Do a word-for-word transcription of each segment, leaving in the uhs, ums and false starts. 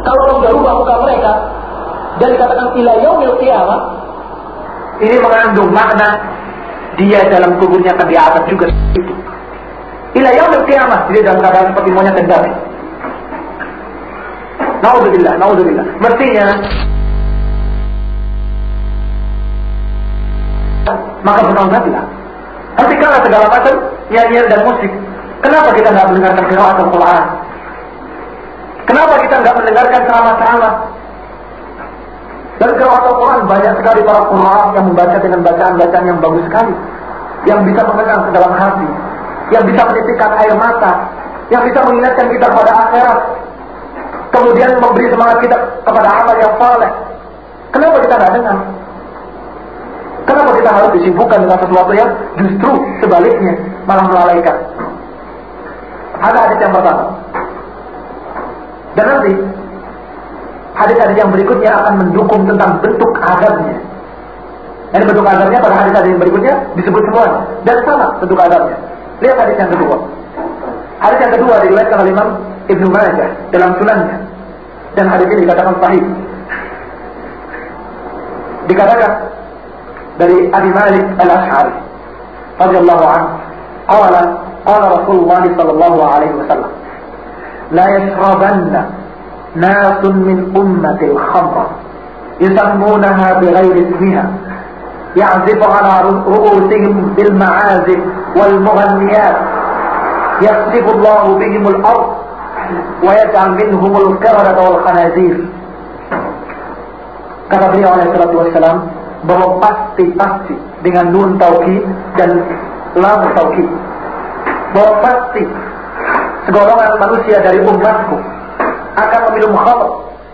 Kalau Allah sudah rubah muka mereka dan dikatakan ila yaumil qiyamah, ini mengandung makna dia dalam kuburnya akan diazab juga itu. Ila yaumil qiyamah, dia dalam keadaan seperti monyet dan damai. Naudzubillah, naudzubillah. Mestinya maka bertaubatlah. Hentikanlah segala macam nyanyian dan musik. Kenapa kita nggak mendengarkan qiraat Al-Quran? Kenapa kita nggak mendengarkan ceramah-ceramah? Dan qiraat Al-Quran banyak sekali para qurra yang membaca dengan bacaan-bacaan yang bagus sekali, yang bisa mengenang ke dalam hati, yang bisa menitikkan air mata, yang bisa mengingatkan kita kepada akhirat, kemudian memberi semangat kita kepada amal yang saleh. Kenapa kita nggak dengar? Kenapa kita harus disibukkan dengan sesuatu yang justru sebaliknya malah melalaikan? Ada hadis yang pertama, dan nanti hadis-hadis yang berikutnya akan mendukung tentang bentuk adabnya. Ini bentuk adabnya pada hadis-hadis yang berikutnya disebut semuanya dan sama bentuk adabnya. Lihat hadis yang kedua. Hadis yang kedua diriwayatkan oleh Imam Ibnu Majah dalam sunannya, dan hadis ini dikatakan sahih. Dikatakan dari Abi Malik Al-Ash'ari radhiyallahu anhu, qala qala Rasulullah sallallahu alaihi wasallam, la yashrabanna nasun min ummati al-khamra yusammunaha bighairi ismiha ya'zifu ala ru'usihim bil ma'azif wal mughanniyat yaqsifu Allahu bihim al-ard wa yaj'al minhum al-qiradata wal khanazir. Kata beliau alaihi salatu wassalam, bahwa pasti-pasti dengan nun taukid dan lam taukid, bahwa pasti segolongan manusia dari umatku akan meminum khamr,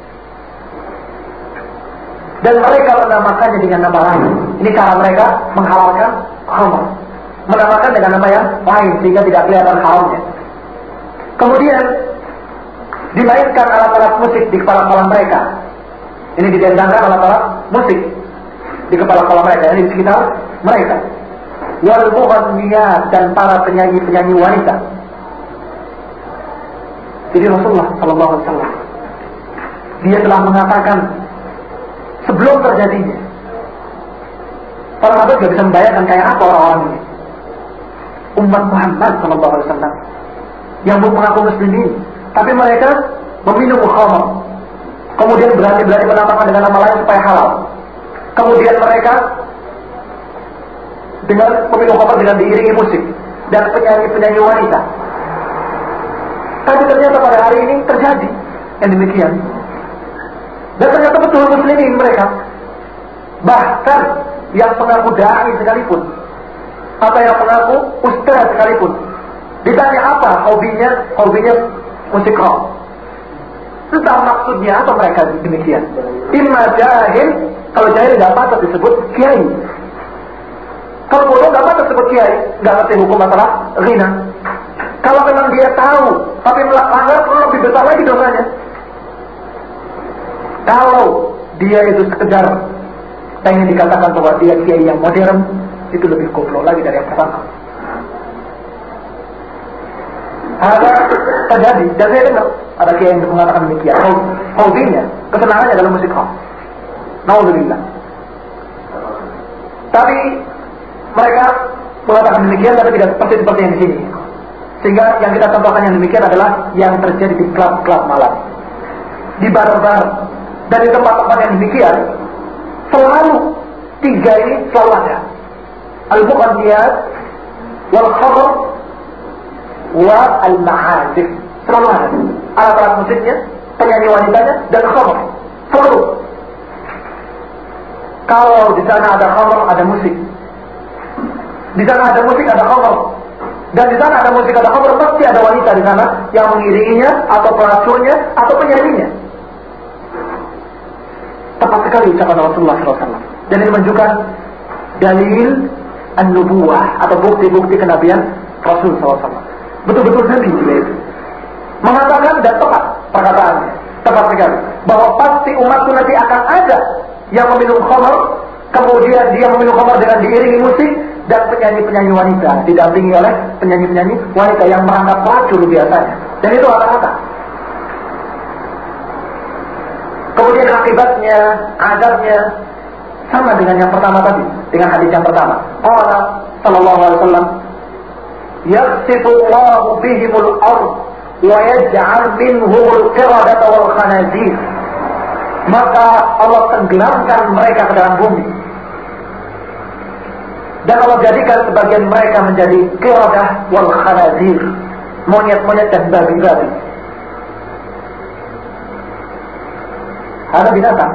dan mereka menamakannya dengan nama lain. Ini cara mereka menghalalkan khamr, menamakan dengan nama yang lain sehingga tidak kelihatan haramnya. Kemudian dimainkan alat-alat musik di kepala-kepala mereka. Ini didendangkan alat-alat musik di kepala-kepala mereka, ini di sekitar mereka. Wal mughanniyat, dan para penyanyi-penyanyi wanita. Jadi Rasulullah sallallahu alaihi wasallam dia telah mengatakan sebelum terjadinya. Para sahabat tidak bisa membayangkan kayak apa orang-orang ini. Umat Muhammad sallallahu alaihi wasallam yang mengaku muslimin, tapi mereka meminum khamr. Kemudian berani-berani menamakan dengan nama lain supaya halal. Kemudian mereka dengan meminum khamr dengan diiringi musik dan penyanyi-penyanyi wanita. Tapi ternyata pada hari ini terjadi yang demikian. Dan ternyata betul muslimin mereka. Bahkan yang mengaku dai sekalipun, atau yang mengaku ustaz sekalipun, ditanya apa hobinya, hobinya musik rock. Entah maksudnya apa mereka demikian. Imma jahil, kalau jahil tidak patut disebut kiai. Kalau bodoh tidak patut disebut kiai, tidak ngerti hukum masalah ghina. Kalau memang dia tahu, tapi melanggar, lebih besar lagi dosanya. Kalau dia itu sekedar pengen dikatakan bahwa dia kiai yang modern, itu lebih goblok lagi dari yang pertama. Ada terjadi, dan saya dengar ada kiai yang mengatakan demikian. Hobinya, kesenangannya dalam musik rock. Naudzubillah. Tapi mereka mengatakan demikian, tapi tidak seperti seperti yang di sini. Sehingga yang kita contohkan yang demikian adalah yang terjadi di klub-klub malam, di bar-bar, dan di tempat-tempat yang demikian. Selalu tiga ini selalu ada: al-mughanniyat, wal khamr, wa al-ma'azif. Selalu ada alat-alat musiknya, penyanyi wanitanya, dan khamr. Selalu. Kalau di sana ada khamr, ada musik. Di sana ada musik, ada khamr. Dan di sana ada musik, ada khamr, pasti ada wanita di sana yang mengiringinya, atau pelacurnya, atau penyanyinya. Tepat sekali ucapan Rasulullah shallallahu alaihi wasallam. Dan ini menunjukkan dalil an-nubuwah, atau bukti-bukti kenabian Rasul shallallahu alaihi wasallam. Betul-betul Nabi dia itu mengatakan, dan tepat perkataannya, tepat sekali, bahwa pasti umatku nanti akan ada yang meminum khamr, kemudian dia meminum khamr dengan diiringi musik, dan penyanyi-penyanyi wanita didampingi oleh penyanyi-penyanyi wanita yang merangkap pelacur biasanya. Dan itu rata-rata. kemudian akibatnya, azabnya sama dengan yang pertama tadi, dengan hadis yang pertama. Qala sallallahu alaihi wasallam, "Yaksifu Allahu bihimul ardh wa yaj'al minhumul qiradata wal khanazir." Maka Allah tenggelamkan mereka ke dalam bumi. Dan Allah jadikan sebagian mereka menjadi qiradah wal khanazir, monyet-monyet dan babi-babi. Ada binatang,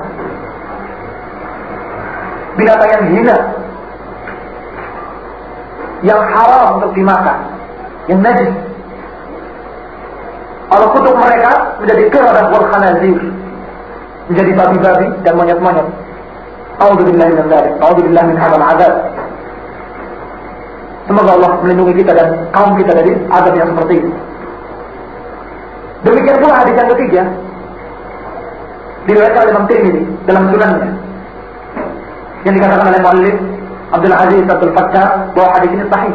binatang yang hina, yang haram untuk dimakan, yang najis. Allah kutuk mereka menjadi qiradah wal khanazir, menjadi babi-babi dan monyet-monyet. A'udzubillahi min dzalik, a'udzubillahi min hadzal 'adzab. Semoga Allah melindungi kita dan kaum kita dari azab yang seperti ini. Demikian pula hadis yang ketiga, diriwayatkan oleh Imam Tirmidzi dalam sunannya, yang dikatakan oleh Muallif Abdul Aziz Abdul Fattah bahwa hadis ini sahih.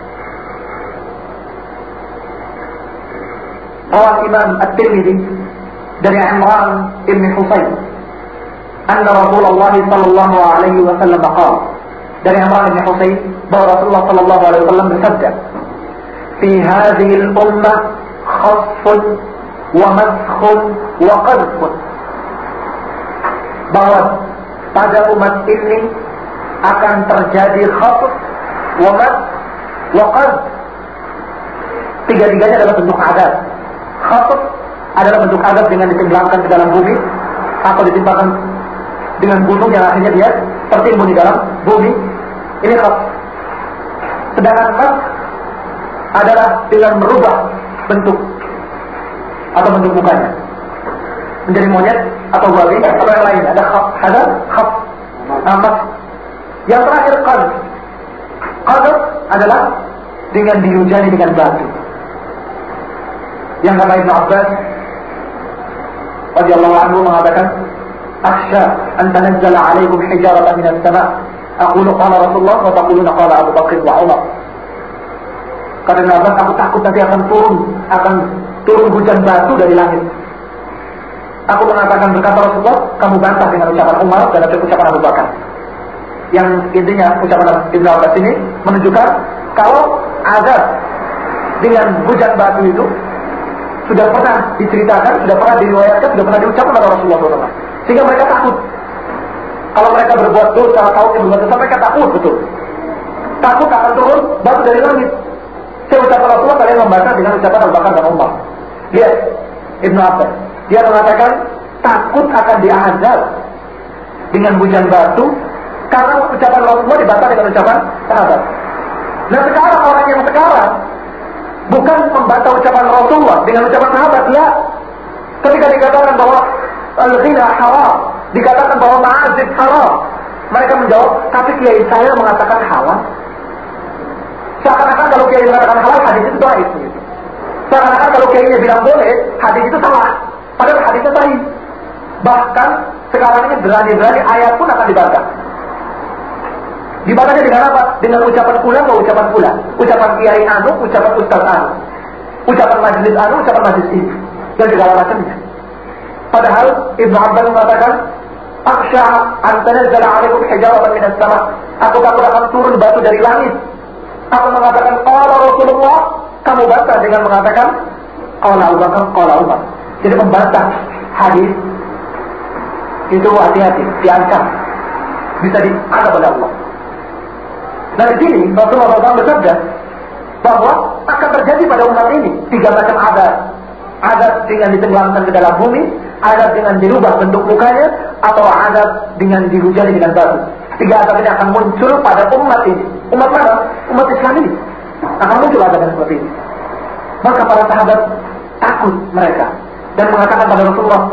Rawat Imam At-Tirmidzi dari Imran ibn Husayn, anna Rasulullah sallallahu alaihi wasallam qala, dari Imran ibn Husayn bahwa Rasulullah sallallahu alaihi wasallam bersabda, "Fi hadhihi al-ummah khasfun wa maskhun wa qadhfun." Bahwa pada umat ini akan terjadi khasf, wa masх, wa qadhf. Tiga-tiganya adalah bentuk azab. Khasf adalah bentuk azab dengan ditenggelamkan ke dalam bumi atau ditimpakan dengan gunung yang akhirnya dia tertimbun di dalam bumi. Ini khasf. Sedangkan masх adalah dengan merubah bentuk atau bentuk mukanya menjadi monyet atau babi atau yang lain. Ada khasf, ada khasf. Masх. Yang terakhir qadhf. Qadhf adalah dengan dihujani dengan batu. Yang kata Ibnu Abbas radhiyallahu anhu mengatakan, "Akhsha an tanazzala 'alaikum hijaratan minas sama'." Aqulu qala Rasulullah wa taquluna qala Abu Bakr wa Umar. Kata Ibnu Abbas, aku takut nanti akan turun, akan turun hujan batu dari langit. Aku mengatakan berkata Rasulullah, kamu bantah dengan ucapan Umar dan ucapan Abu Bakar. Yang intinya ucapan Ibnu Abbas ini menunjukkan kalau azab dengan hujan batu itu sudah pernah diceritakan, sudah pernah diriwayatkan, sudah pernah diucapkan oleh Rasulullah shallallahu alaihi wasallam. Sehingga mereka takut. Kalau mereka berbuat dosa, tahu berbuat dosa, mereka takut betul. Takut akan turun batu dari langit. Saya ucapan Rasulullah, kalian membaca dengan ucapan Abu Bakar dan Umar. Lihat Ibnu Abbas, dia mengatakan takut akan diazab dengan hujan batu karena ucapan Rasulullah dibantah dengan ucapan sahabat. Nah sekarang orang yang sekarang bukan membantah ucapan Rasulullah dengan ucapan sahabat, ya. Ketika dikatakan bahwa al-ghina haram, dikatakan bahwa ma'azib haram, mereka menjawab, tapi kiai saya mengatakan halal. Seakan-akan kalau kiai mengatakan halal, hadis itu baik. Seakan-akan kalau kiainya bilang boleh, hadis itu salah. Padahal hadisnya sahih. Bahkan sekarang ini berani-berani ayat pun akan dibaca. Dibacanya dengan apa? Dengan ucapan pula atau ucapan pula. Ucapan kiai anu, ucapan ustaz anu, ucapan majelis anu, ucapan majelis ini, dan segala macamnya. Padahal Ibnu Abbas mengatakan, "Akhsha an tanazzala 'alaikum hijaratan minas sama'." Aku takut akan turun batu dari langit. Aku mengatakan qala Rasulullah, kamu bantah dengan mengatakan qala Abu Bakar, qala Umar. Jadi membantah hadis itu hati-hati, diancam, bisa diazab oleh Allah. Nah di sini Rasulullah shallallahu alaihi wasallam bersabda bahwa akan terjadi pada umat ini tiga macam azab. Azab dengan ditenggelamkan ke dalam bumi, azab dengan dirubah bentuk mukanya, atau azab dengan dihujani dengan batu. Tiga azab ini akan muncul pada umat ini. Umat mana? Umat Islam ini akan muncul azab yang seperti ini. Maka para sahabat takut mereka dan mengatakan pada Rasulullah,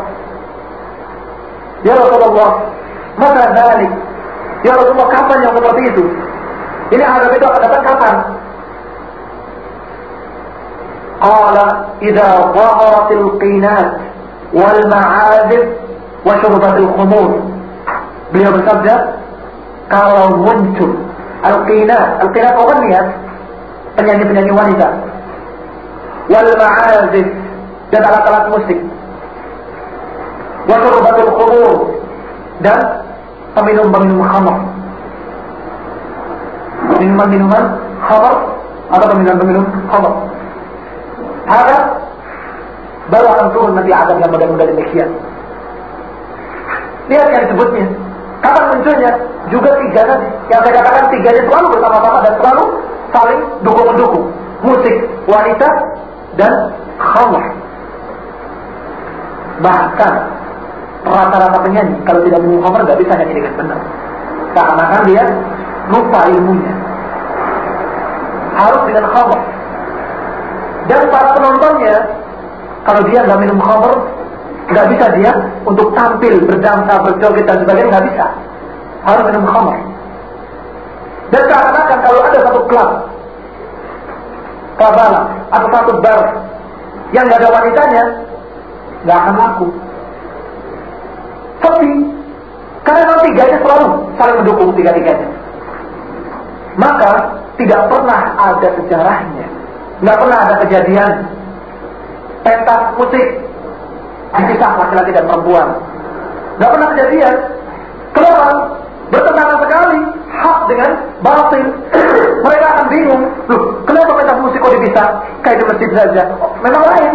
"Ya Rasulullah, maka dzalik? Ya Rasulullah, kapan yang seperti itu? Ini azab itu akan datang kapan?" Qala idza dhaharatil qinat wal ma'azib wa syurbatil khumur. Beliau bersabda, kalau muncul al-qinat, al-qinat orang lihat penyanyi-penyanyi wanita, wal ma'azib dan alat-alat musik, wa syurbatul khumur, dan peminum-peminum khamr. Minuman-minuman khamr atau peminum-peminum khamr. Ada baru akan turun nanti adab yang model-model demikian. Lihat yang disebutnya. Kapan munculnya? Juga tiga tadi. Yang saya katakan tiganya selalu bersama-sama dan selalu saling dukung-mendukung. Musik, wanita, dan khamr. Bahkan rata-rata penyanyi kalau tidak minum khamr nggak bisa nyanyi dengan benar. Karena kan dia lupa ilmunya. Harus dengan khamr. Dan para penontonnya, kalau dia nggak minum khamr, nggak bisa dia untuk tampil, berdansa, berjoget dan sebagainya, nggak bisa. Harus minum khamr. Dan seakan-akan kalau ada satu klub, kabala atau satu bar yang nggak ada wanitanya, nggak akan laku. Tapi karena tiganya selalu saling mendukung tiga-tiganya, maka tidak pernah ada sejarahnya, nggak pernah ada kejadian pentas musik dipisah laki-laki dan perempuan. Nggak pernah kejadian. Kenapa? Bertentangan sekali hak dengan batil. Mereka akan bingung, loh, kenapa pentas musik kok dipisah? Kayak di masjid saja. Oh, memang lain.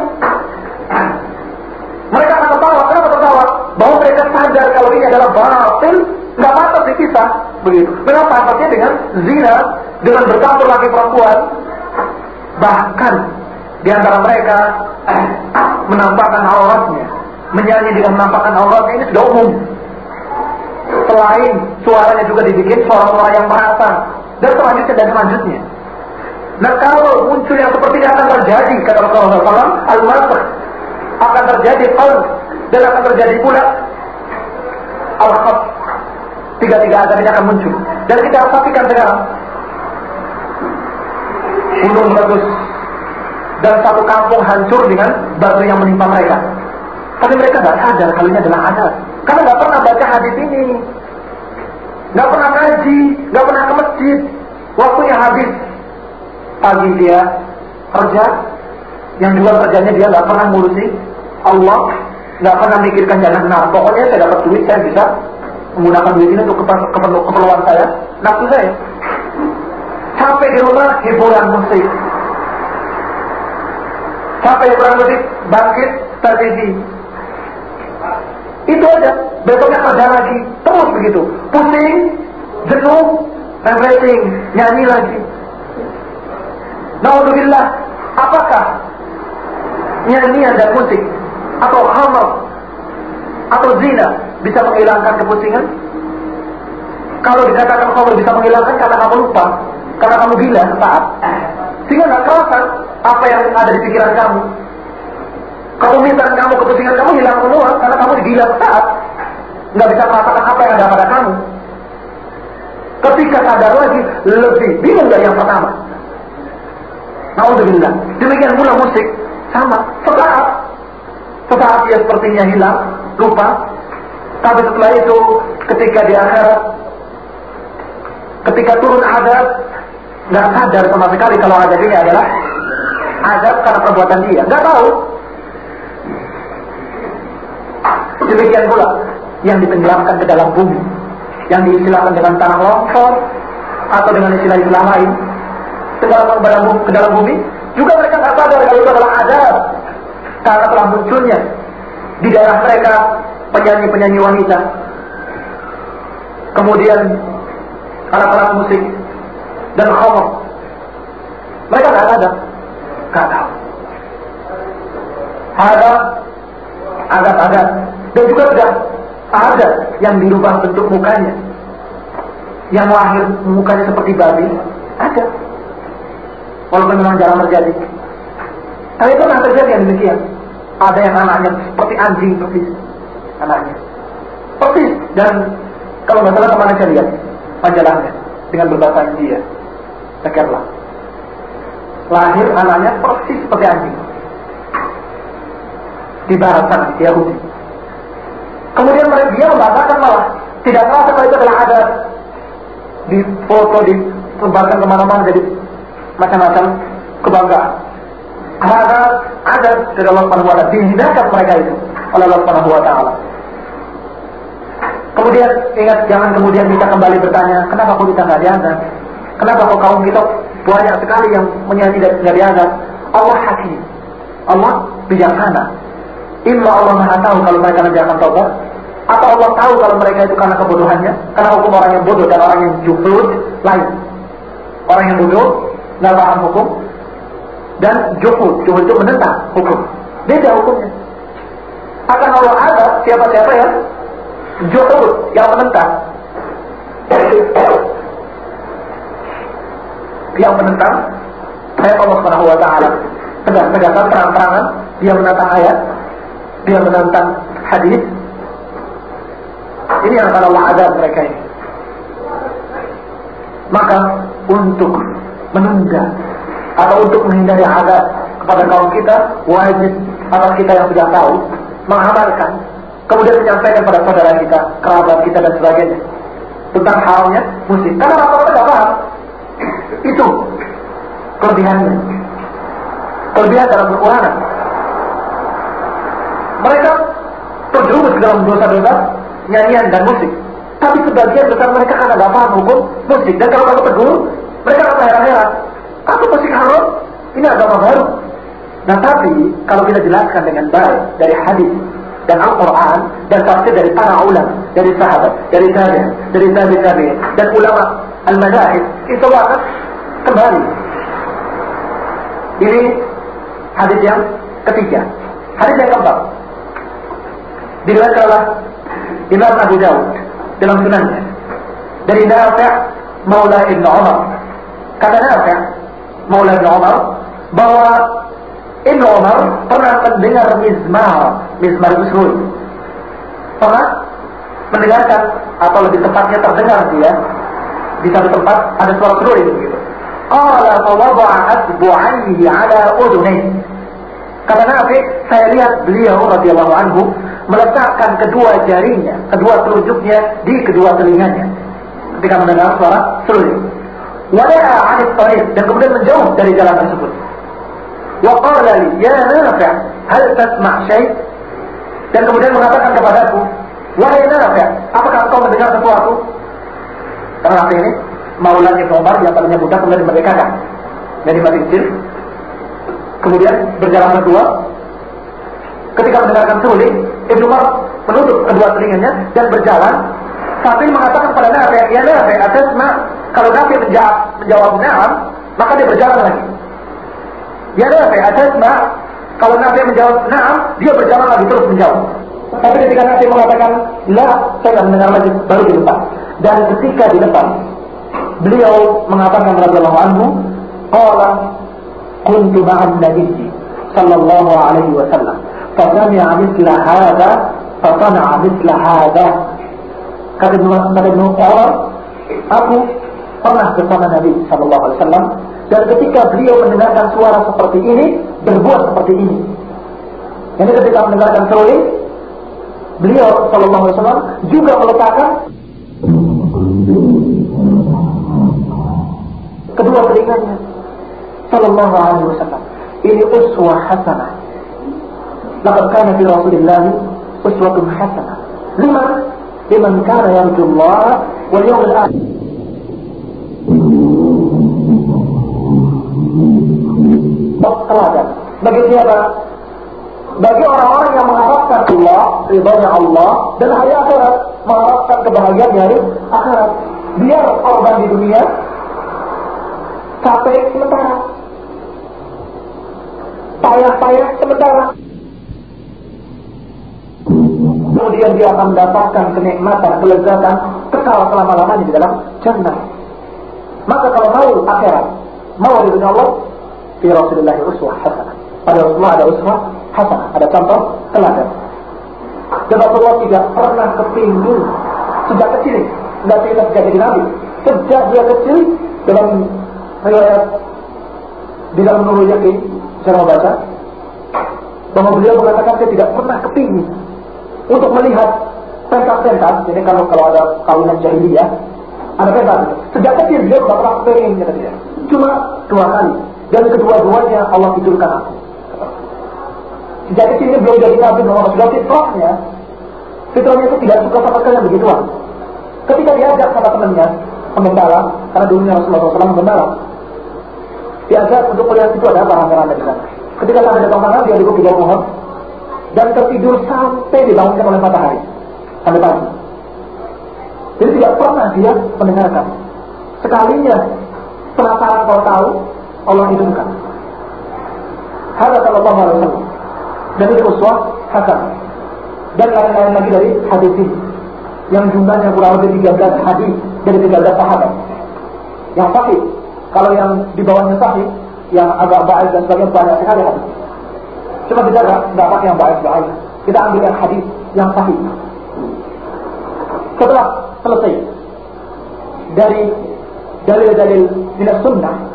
Mereka akan tertawa. Kenapa tertawa? Bahwa mereka sadar kalau ini adalah batil, nggak pantas dipisah. Begitu. Memang pantasnya dengan zina, dengan bercampur laki perempuan. Bahkan di antara mereka eh, menampakkan auratnya, menyanyi dengan menampakkan auratnya, ini sudah umum. Selain suaranya juga dibikin suara-suara yang merata, dan selanjutnya dan selanjutnya. Nah, kalau muncul yang seperti ini akan terjadi, kata Rasulullah shallallahu alaihi wasallam, al-masakh, akan terjadi qaul, dan akan terjadi pula al-khat. Tiga-tiga azab ini akan muncul. Dan kita saksikan sekarang gunung meletus dan satu kampung hancur dengan batu yang menimpa mereka. Tapi mereka nggak sadar kalau ini adalah azab, karena nggak pernah baca hadis ini, nggak pernah kaji, nggak pernah ke masjid. Waktunya habis, pagi dia kerja, yang juga kerjanya dia nggak pernah ngurusi Allah, nggak pernah mikirkan jalan benar. Pokoknya saya dapat duit, saya bisa menggunakan duit ini untuk keperluan saya, nafsu saya. Sampai di rumah hiburan musik, sampai hiburan musik, bangkit televisi. Itu aja. Besoknya kerja lagi, terus begitu. Pusing, jenuh, refreshing, nyanyi lagi. Naudzubillah. Apakah nyanyian dan musik atau khamr atau zina bisa menghilangkan kepusingan? Kalau dikatakan khamr bisa menghilangkan karena kamu lupa, karena kamu gila sesaat, sehingga nggak kerasa apa yang ada di pikiran kamu. Kerumitan kamu, kepusingan kamu hilang semua karena kamu gila sesaat, nggak bisa merasakan apa yang ada pada kamu. Ketika sadar lagi, lebih bingung dari yang pertama. Naudzubillah. Demikian pula musik, sama. Sesaat, sesaat dia sepertinya hilang, lupa. Tapi setelah itu, ketika di akhirat, ketika turun azab, nggak sadar sama sekali kalau azab ini adalah azab karena perbuatan dia. Nggak tahu. Demikian pula yang ditenggelamkan ke dalam bumi, yang diistilahkan dengan tanah longsor atau dengan istilah-istilah lain, tenggelam ke dalam bumi, juga mereka nggak sadar kalau itu adalah azab karena telah munculnya di daerah mereka penyanyi-penyanyi wanita, kemudian alat-alat musik dan khamr. Mereka nggak sadar, nggak tahu. Ada azab-azab. Dan juga sudah ada yang dirubah bentuk mukanya, yang lahir mukanya seperti babi, ada. Walaupun memang jarang terjadi, tapi itu pernah terjadi yang demikian. Ada yang anaknya seperti anjing persis, anaknya persis. Dan kalau nggak salah kemana saya lihat majalahnya dengan berbahasa India, Sekerlah, lahir anaknya persis seperti anjing di barat sana, di Yahudi. Kemudian mereka dia membahasakan malah tidak tahu kalau itu adalah adat, di foto, disebarkan kemana-mana jadi macam-macam kebanggaan. Ada adat dari Allah Subhanahu wa Ta'ala, dihinakan mereka itu oleh Allah Subhanahu wa Ta'ala. Kemudian ingat, jangan kemudian kita kembali bertanya, kenapa kok kita nggak diazab? Kenapa kok kaum kita banyak sekali yang menyanyi dan nggak diazab? Allah hakim, Allah bijaksana. Imma Allah maha tahu kalau mereka nanti akan taubat, atau Allah tahu kalau mereka itu karena kebodohannya. Karena hukum orang yang bodoh dan orang yang juhud lain. Orang yang bodoh nggak paham hukum, dan juhud, juhud itu menentang hukum, beda hukumnya. Akan Allah ada siapa-siapa yang juhud, yang menentang, yang menentang ayat Allah Subhanahu wa taala. Tegas-tegasan, terang-terangan, dia menentang ayat, dia menentang hadis. Ini yang akan Allah azab mereka ini. Maka untuk menunda atau untuk menghindari azab kepada kaum kita, wajib atas kita yang sudah tahu mengamalkan, kemudian menyampaikan pada saudara kita, kerabat kita dan sebagainya tentang haramnya musik. Karena rata-rata tidak paham. Itu kelebihannya, kelebihan dalam Al-Quran. Mereka terjerumus ke dalam dosa-dosa nyanyian dan musik, tapi sebagian besar mereka karena tidak paham hukum musik. Dan kalau kamu tegur, mereka akan heran-heran, apa musik haram? Ini agama baru. Nah, tapi kalau kita jelaskan dengan baik dari hadis dan Al-Quran dan tafsir dari para ulama, dari sahabat, dari tabi'in, dari tabi'in dan ulama al-madzhab, itu akan kembali. Ini hadis yang ketiga. Hadis yang keempat diriwayatkan oleh Imam Abu Dawud dalam sunannya dari Nafi' Maula Ibn Umar. Kata Nafi' Maula Ibn Umar bahwa Ibn Umar pernah mendengar mizmar, mizmar usul. Pernah mendengarkan, atau lebih tepatnya terdengar dia di satu tempat ada suara seruling begitu. Qala fawada'a asbu'aihi 'ala udhunayhi. Kata Nafi, saya lihat beliau radhiyallahu anhu meletakkan kedua jarinya, kedua telunjuknya di kedua telinganya ketika mendengar suara seruling. Wada'a 'anil tariq, dan kemudian menjauh dari jalan tersebut. Wa qala li ya Nafi' hal tasma' syai', dan kemudian mengatakan kepadaku, wahai Nafi', apakah engkau mendengar sesuatu? Karena Nafi' ini Maulana Ibn Umar yang tadinya budak kemudian dimerdekakan dari masih kecil, kemudian berjalan berdua. Ketika mendengarkan seruling, Ibn Umar menutup kedua telinganya dan berjalan sambil mengatakan pada Nafi', ya Nafi', atasma. Kalau Nafi' menjawab, menjawab na'am, maka dia berjalan lagi. Ya Nafi', atasma. Kalau Nafi' menjawab na'am, dia berjalan lagi terus menjawab. Tapi ketika Nafi' mengatakan la, saya tidak mendengar lagi, baru di depan. Dan ketika di depan, beliau mengatakan radhiyallahu anhu, qala kuntu ma'an nabiyyi sallallahu alaihi wasallam fa sami'a mithla hadha fa sana'a mithla hadha. Kata Ibn Umar, aku pernah bersama Nabi sallallahu alaihi wasallam, dan ketika beliau mendengarkan suara seperti ini, berbuat seperti ini. Jadi ketika mendengarkan seruling, beliau sallallahu alaihi wasallam juga meletakkan kedua telinganya sallallahu alaihi wasallam. Ini uswah hasanah. Laqad kana fi Rasulillah uswatun hasanah. Liman liman kana yarjullah wal yawmil akhir. Teladan bagi siapa? Bagi orang-orang yang mengharapkan Allah, ridhonya Allah, dan hari akhirat, mengharapkan kebahagiaan di hari akhirat. Biar korban di dunia capek sementara, payah-payah sementara, kemudian dia akan mendapatkan kenikmatan, kelezatan kekal selama-lamanya di dalam jannah. Maka kalau mau akhirat, mau ridhonya Allah, fi Rasulullah uswah hasanah. Pada Rasulullah ada uswah hasanah, ada contoh teladan. Dan Rasulullah tidak pernah kepingin sejak kecil, tidak cerita sejak jadi Nabi, sejak dia kecil. Dalam riwayat di dalam Nurul Yaqin saya membaca bahwa beliau mengatakan dia tidak pernah kepingin untuk melihat pentas-pentas. Jadi kalau kalau ada kawinan jahiliyah, ada pentas. Sejak kecil beliau tidak pernah kepingin, kata dia. Cuma dua kali, dan kedua-duanya Allah tidurkan aku. Sejak kecilnya belum jadi Nabi Muhammad, sudah fitrahnya Fitrahnya itu tidak suka sama sekali yang begituan. Ketika diajak sama temannya, pengembala, karena dulunya Rasulullah shallallahu alaihi wasallam pengembala, diajak untuk melihat itu ada apa rame-rame di sana. Ketika sampai di tengah dia duduk di bawah pohon dan tertidur sampai dibangunkan oleh matahari sampai pagi. Jadi tidak pernah dia mendengarkan. Sekalinya penasaran kalau tahu, Allah hidupkan. Hadza sallallahu alaihi wasallam. Dan itu uswah hasan. Dan lain-lain lagi dari hadis ini yang jumlahnya kurang lebih tiga belas hadis dari tiga belas sahabat yang sahih. Kalau yang di bawahnya sahih, yang agak baik dan sebagainya banyak sekali hadis. Cuma kita tidak pakai yang baik-baik, kita ambil yang hadis yang sahih. Setelah selesai dari dalil-dalil minas sunnah,